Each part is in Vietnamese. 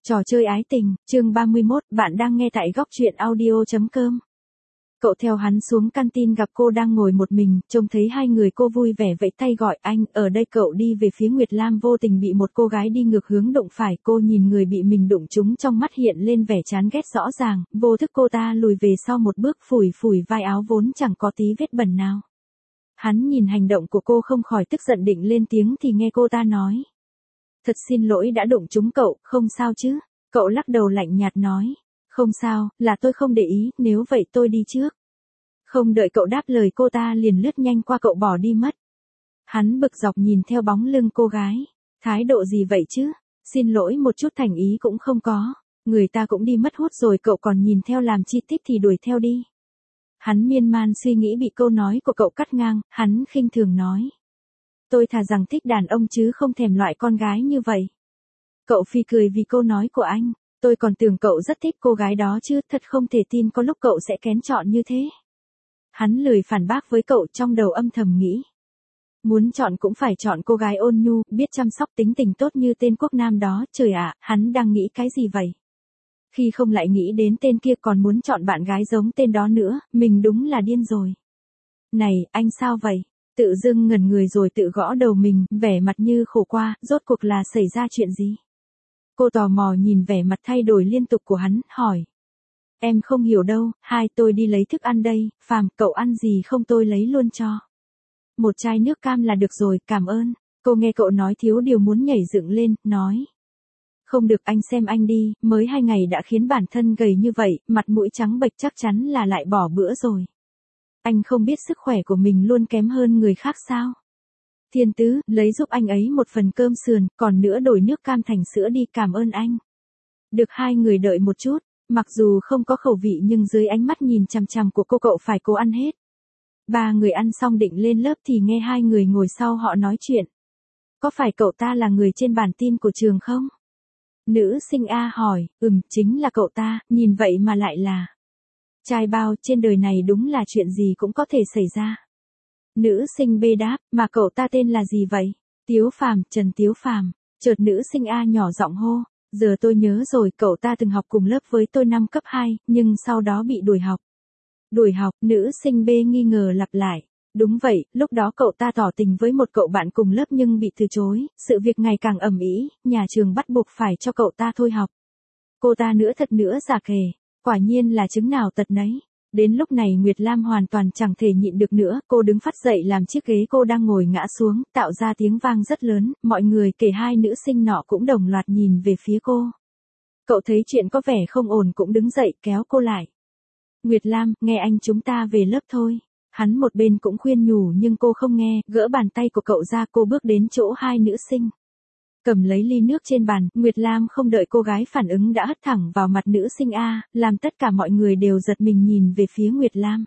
Trò chơi ái tình, chương 31, bạn đang nghe tại góc truyện audio.com. Cậu theo hắn xuống canteen gặp cô đang ngồi một mình, trông thấy hai người cô vui vẻ vẫy tay gọi anh, ở đây cậu đi về phía Nguyệt Lam vô tình bị một cô gái đi ngược hướng đụng phải, cô nhìn người bị mình đụng trúng trong mắt hiện lên vẻ chán ghét rõ ràng, vô thức cô ta lùi về sau một bước phủi phủi vai áo vốn chẳng có tí vết bẩn nào. Hắn nhìn hành động của cô không khỏi tức giận định lên tiếng thì nghe cô ta nói. Thật xin lỗi đã đụng trúng cậu, không sao chứ? Cậu lắc đầu lạnh nhạt nói. Không sao, là tôi không để ý, nếu vậy tôi đi trước. Không đợi cậu đáp lời cô ta liền lướt nhanh qua cậu bỏ đi mất. Hắn bực dọc nhìn theo bóng lưng cô gái. Thái độ gì vậy chứ? Xin lỗi một chút thành ý cũng không có. Người ta cũng đi mất hút rồi cậu còn nhìn theo làm chi tiết thì đuổi theo đi. Hắn miên man suy nghĩ bị câu nói của cậu cắt ngang, hắn khinh thường nói. Tôi thà rằng thích đàn ông chứ không thèm loại con gái như vậy. Cậu phì cười vì câu nói của anh, tôi còn tưởng cậu rất thích cô gái đó chứ, thật không thể tin có lúc cậu sẽ kén chọn như thế. Hắn lười phản bác với cậu trong đầu âm thầm nghĩ. Muốn chọn cũng phải chọn cô gái ôn nhu, biết chăm sóc tính tình tốt như tên quốc nam đó, trời ạ, hắn đang nghĩ cái gì vậy? Khi không lại nghĩ đến tên kia còn muốn chọn bạn gái giống tên đó nữa, mình đúng là điên rồi. Này, anh sao vậy? Tự dưng ngẩn người rồi tự gõ đầu mình, vẻ mặt như khổ qua, rốt cuộc là xảy ra chuyện gì? Cô tò mò nhìn vẻ mặt thay đổi liên tục của hắn, hỏi. Em không hiểu đâu, tôi đi lấy thức ăn đây, Phàm, cậu ăn gì không tôi lấy luôn cho. Một chai nước cam là được rồi, cảm ơn. Cô nghe cậu nói thiếu điều muốn nhảy dựng lên, nói. Không được anh xem anh đi, mới 2 ngày đã khiến bản thân gầy như vậy, mặt mũi trắng bệch chắc chắn là lại bỏ bữa rồi. Anh không biết sức khỏe của mình luôn kém hơn người khác sao? Thiên Tứ, lấy giúp anh ấy một phần cơm sườn, còn nữa đổi nước cam thành sữa đi, cảm ơn anh. Được, hai người đợi một chút, mặc dù không có khẩu vị nhưng dưới ánh mắt nhìn chằm chằm của cô cậu phải cố ăn hết. 3 người ăn xong định lên lớp thì nghe 2 người ngồi sau họ nói chuyện. Có phải cậu ta là người trên bản tin của trường không? Nữ sinh A hỏi, chính là cậu ta, nhìn vậy mà lại là. Trai bao, trên đời này đúng là chuyện gì cũng có thể xảy ra. Nữ sinh B đáp, mà cậu ta tên là gì vậy? Tiếu Phàm, Trần Tiếu Phàm. Chợt nữ sinh A nhỏ giọng hô, giờ tôi nhớ rồi, cậu ta từng học cùng lớp với tôi năm cấp 2, nhưng sau đó bị đuổi học. Đuổi học, nữ sinh B nghi ngờ lặp lại. Đúng vậy, lúc đó cậu ta tỏ tình với một cậu bạn cùng lớp nhưng bị từ chối, sự việc ngày càng ầm ĩ, nhà trường bắt buộc phải cho cậu ta thôi học. Cô ta nữa thật nữa giả khề, quả nhiên là chứng nào tật nấy. Đến lúc này Nguyệt Lam hoàn toàn chẳng thể nhịn được nữa, cô đứng phắt dậy làm chiếc ghế cô đang ngồi ngã xuống, tạo ra tiếng vang rất lớn, mọi người kể hai nữ sinh nọ cũng đồng loạt nhìn về phía cô. Cậu thấy chuyện có vẻ không ổn cũng đứng dậy kéo cô lại. Nguyệt Lam, nghe anh chúng ta về lớp thôi. Hắn một bên cũng khuyên nhủ nhưng cô không nghe, gỡ bàn tay của cậu ra cô bước đến chỗ hai nữ sinh. Cầm lấy ly nước trên bàn, Nguyệt Lam không đợi cô gái phản ứng đã hất thẳng vào mặt nữ sinh A, làm tất cả mọi người đều giật mình nhìn về phía Nguyệt Lam.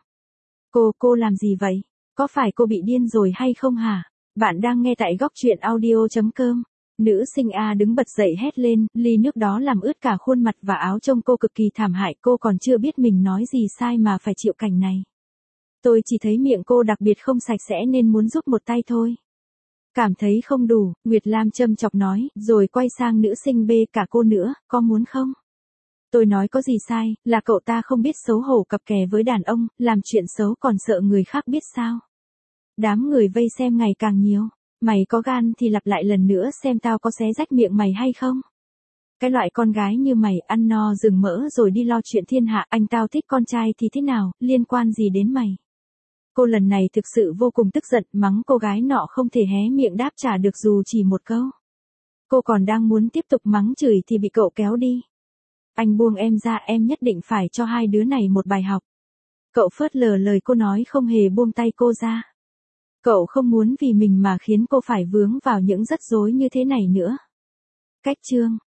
Cô làm gì vậy? Có phải cô bị điên rồi hay không hả? Bạn đang nghe tại góc truyện audio.com. Nữ sinh A đứng bật dậy hét lên, ly nước đó làm ướt cả khuôn mặt và áo trông cô cực kỳ thảm hại, cô còn chưa biết mình nói gì sai mà phải chịu cảnh này. Tôi chỉ thấy miệng cô đặc biệt không sạch sẽ nên muốn giúp một tay thôi. Cảm thấy không đủ, Nguyệt Lam châm chọc nói, rồi quay sang nữ sinh B, cả cô nữa, có muốn không? Tôi nói có gì sai, là cậu ta không biết xấu hổ cặp kè với đàn ông, làm chuyện xấu còn sợ người khác biết sao? Đám người vây xem ngày càng nhiều, mày có gan thì lặp lại lần nữa xem tao có xé rách miệng mày hay không? Cái loại con gái như mày ăn no rừng mỡ rồi đi lo chuyện thiên hạ, anh tao thích con trai thì thế nào, liên quan gì đến mày? Cô lần này thực sự vô cùng tức giận, mắng cô gái nọ không thể hé miệng đáp trả được dù chỉ một câu. Cô còn đang muốn tiếp tục mắng chửi thì bị cậu kéo đi. Anh buông em ra, em nhất định phải cho hai đứa này một bài học. Cậu phớt lờ lời cô nói không hề buông tay cô ra. Cậu không muốn vì mình mà khiến cô phải vướng vào những rắc rối như thế này nữa. Cách chương